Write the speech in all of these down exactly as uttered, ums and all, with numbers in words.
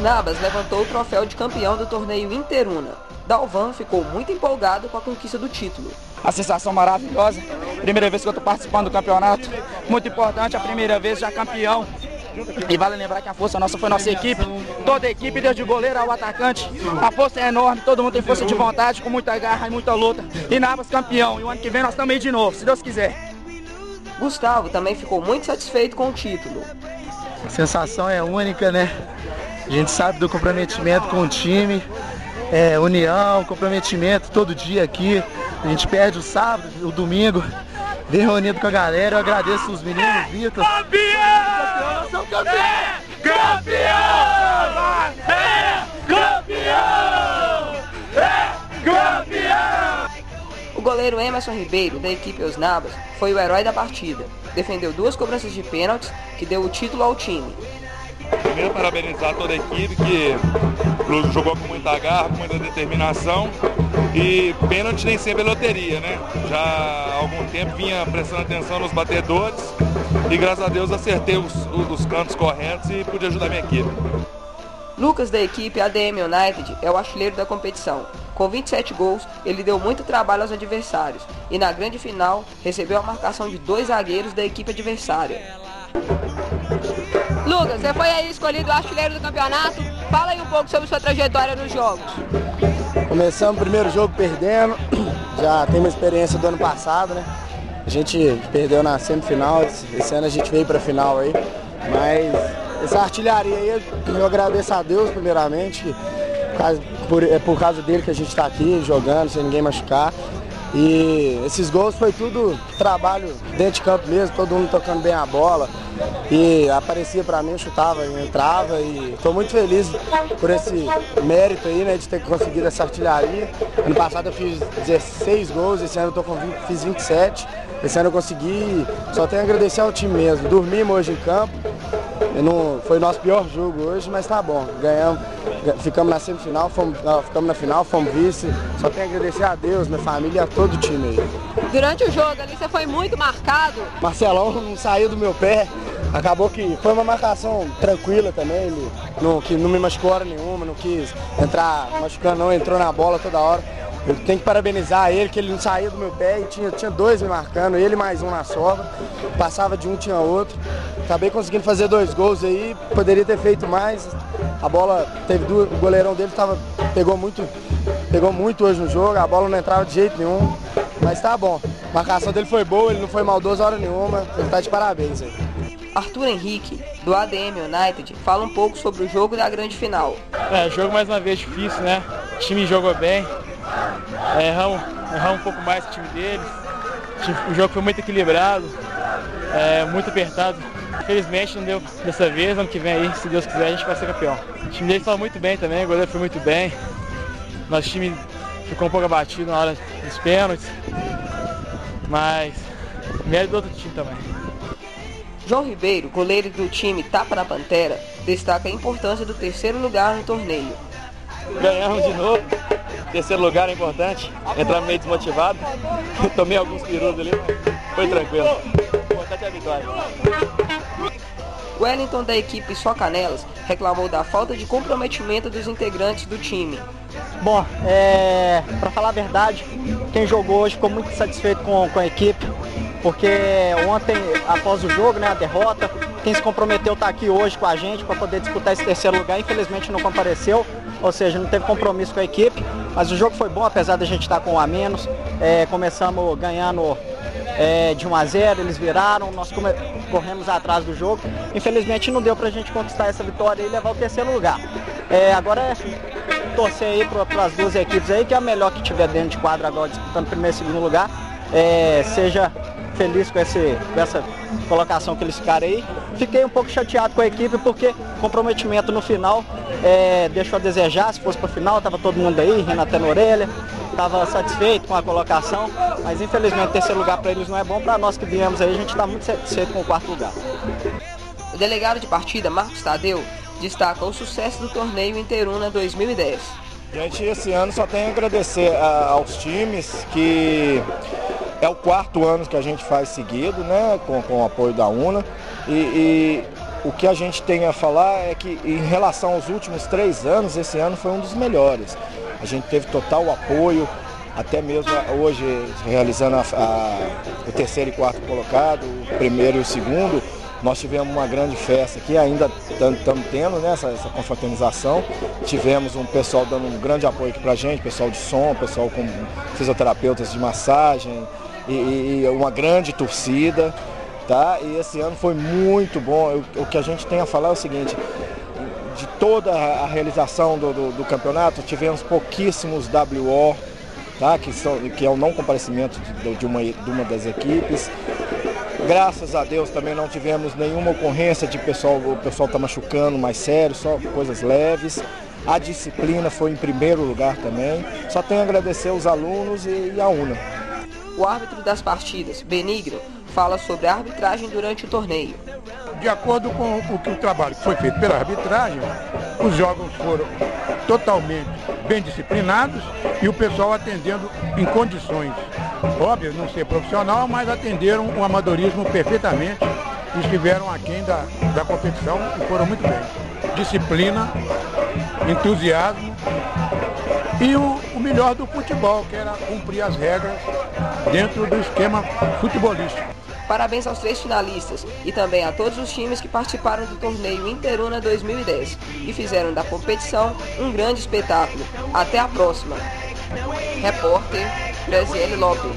Nabas levantou o troféu de campeão do torneio Interuna. Dalvan ficou muito empolgado com a conquista do título. A sensação maravilhosa, primeira vez que eu estou participando do campeonato, muito importante, a primeira vez já campeão. E vale lembrar que a força nossa foi nossa equipe, toda a equipe, desde o goleiro ao atacante. A força é enorme, todo mundo tem força de vontade, com muita garra e muita luta. E Nabas campeão, e o ano que vem nós estamos aí de novo, se Deus quiser. Gustavo também ficou muito satisfeito com o título. A sensação é única, né? A gente sabe do comprometimento com o time, é, união, comprometimento todo dia aqui. A gente perde o sábado, o domingo, vem reunido com a galera. Eu agradeço os meninos, Vitor. Campeão! São campeão! É campeão! É campeão! É campeão! O goleiro Emerson Ribeiro, da equipe Os Nabas, foi o herói da partida. Defendeu duas cobranças de pênaltis que deu o título ao time. Primeiro, parabenizar toda a equipe que jogou com muita garra, com muita determinação. E pênalti nem sempre é loteria, né? Já há algum tempo vinha prestando atenção nos batedores e graças a Deus acertei os, os cantos corretos e pude ajudar a minha equipe. Lucas, da equipe A D M United, é o artilheiro da competição. Com vinte e sete gols, ele deu muito trabalho aos adversários e na grande final recebeu a marcação de dois zagueiros da equipe adversária. Lucas, você foi aí escolhido o artilheiro do campeonato. Fala aí um pouco sobre sua trajetória nos jogos. Começamos o primeiro jogo perdendo, já tem uma experiência do ano passado, né? A gente perdeu na semifinal, esse ano a gente veio para a final aí, mas essa artilharia aí eu agradeço a Deus primeiramente, que por, é por causa dele que a gente está aqui jogando, sem ninguém machucar. E esses gols foi tudo trabalho dentro de campo mesmo, todo mundo tocando bem a bola. E aparecia para mim, chutava, entrava e estou muito feliz por esse mérito aí, né, de ter conseguido essa artilharia. Ano passado eu fiz dezesseis gols, esse ano eu tô com vinte, fiz vinte e sete. Esse ano eu consegui, só tenho a agradecer ao time mesmo. Dormimos hoje em campo, não, foi o nosso pior jogo hoje, mas tá bom. Ganhamos, ficamos na semifinal, fomos, ficamos na final, fomos vice. Só tenho a agradecer a Deus, minha família e a todo o time aí. Durante o jogo ali você foi muito marcado. Marcelão não saiu do meu pé. Acabou que foi uma marcação tranquila também, ele não, que não me machucou hora nenhuma, não quis entrar machucando não, entrou na bola toda hora. Eu tenho que parabenizar ele, que ele não saía do meu pé e tinha, tinha dois me marcando, ele mais um na sobra, passava de um, tinha outro. Acabei conseguindo fazer dois gols aí, poderia ter feito mais. A bola, teve duas, o goleirão dele tava, pegou, muito, pegou muito hoje no jogo, a bola não entrava de jeito nenhum, mas tá bom. A marcação dele foi boa, ele não foi maldoso hora nenhuma, ele tá de parabéns aí. Arthur Henrique, do A D M United, fala um pouco sobre o jogo da grande final. É, jogo mais uma vez difícil, né? O time jogou bem, é, erramos, erramos um pouco mais que o time deles. O jogo foi muito equilibrado, é, muito apertado. Infelizmente não deu dessa vez, ano que vem aí, se Deus quiser, a gente vai ser campeão. O time deles foi muito bem também, o goleiro foi muito bem. Nosso time ficou um pouco abatido na hora dos pênaltis, mas mérito do outro time também. João Ribeiro, goleiro do time Tapa da Pantera, destaca a importância do terceiro lugar no torneio. Ganhamos de novo, terceiro lugar é importante, entramos meio desmotivado, tomei alguns pirus ali, foi tranquilo, o importante é a vitória. Wellington, da equipe Só Canelas, reclamou da falta de comprometimento dos integrantes do time. Bom, é, para falar a verdade, quem jogou hoje ficou muito satisfeito com, com a equipe, porque ontem, após o jogo, né, a derrota, quem se comprometeu está aqui hoje com a gente para poder disputar esse terceiro lugar, infelizmente não compareceu, ou seja, não teve compromisso com a equipe, mas o jogo foi bom, apesar da gente estar com um a menos. É, começamos ganhando é, de um a zero, eles viraram, nós come- corremos atrás do jogo, infelizmente não deu para a gente conquistar essa vitória e levar o terceiro lugar. É, agora é torcer aí para as duas equipes aí, que é a melhor que tiver dentro de quadra agora, disputando primeiro e segundo lugar, é, seja feliz com, esse, com essa colocação que eles ficaram aí. Fiquei um pouco chateado com a equipe porque comprometimento no final é, deixou a desejar. Se fosse para o final, estava todo mundo aí, rindo até na orelha, estava satisfeito com a colocação, mas infelizmente o terceiro lugar para eles não é bom. Para nós que viemos aí, a gente está muito satisfeito com o quarto lugar. O delegado de partida, Marcos Tadeu, destaca o sucesso do torneio Interuna dois mil e dez. Gente, esse ano só tenho a agradecer a, aos times, que é o quarto ano que a gente faz seguido, né, com, com o apoio da U N A, e, e o que a gente tem a falar é que em relação aos últimos três anos, esse ano foi um dos melhores. A gente teve total apoio, até mesmo hoje realizando a, a, o terceiro e quarto colocado, o primeiro e o segundo. Nós tivemos uma grande festa aqui, ainda estamos tendo, né, essa, essa confraternização. Tivemos um pessoal dando um grande apoio aqui pra gente, pessoal de som, pessoal com fisioterapeutas de massagem e, e uma grande torcida. Tá? E esse ano foi muito bom. Eu, o que a gente tem a falar é o seguinte: de toda a realização do, do, do campeonato, tivemos pouquíssimos W O, tá? que, são, que é o não comparecimento de, de, uma, de uma das equipes. Graças a Deus também não tivemos nenhuma ocorrência de pessoal, o pessoal tá machucando mais sério, só coisas leves. A disciplina foi em primeiro lugar também. Só tenho a agradecer aos alunos e, e a UNA. O árbitro das partidas, Benigno, fala sobre a arbitragem durante o torneio. De acordo com o, que o trabalho que foi feito pela arbitragem, os jogos foram totalmente bem disciplinados e o pessoal atendendo em condições, óbvio, não ser profissional, mas atenderam o amadorismo perfeitamente e estiveram aquém da, da competição e foram muito bem. Disciplina, entusiasmo e o, o melhor do futebol, que era cumprir as regras dentro do esquema futebolístico. Parabéns aos três finalistas e também a todos os times que participaram do torneio Interuna dois mil e dez e fizeram da competição um grande espetáculo. Até a próxima. Repórter Graziele Lopes.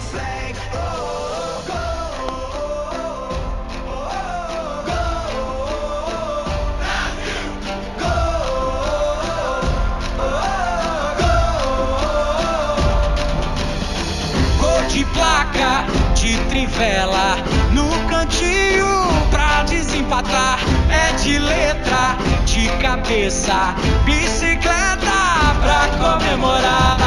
De placa, de trivela, no cantinho pra desempatar. É de letra, de cabeça, bicicleta pra comemorar.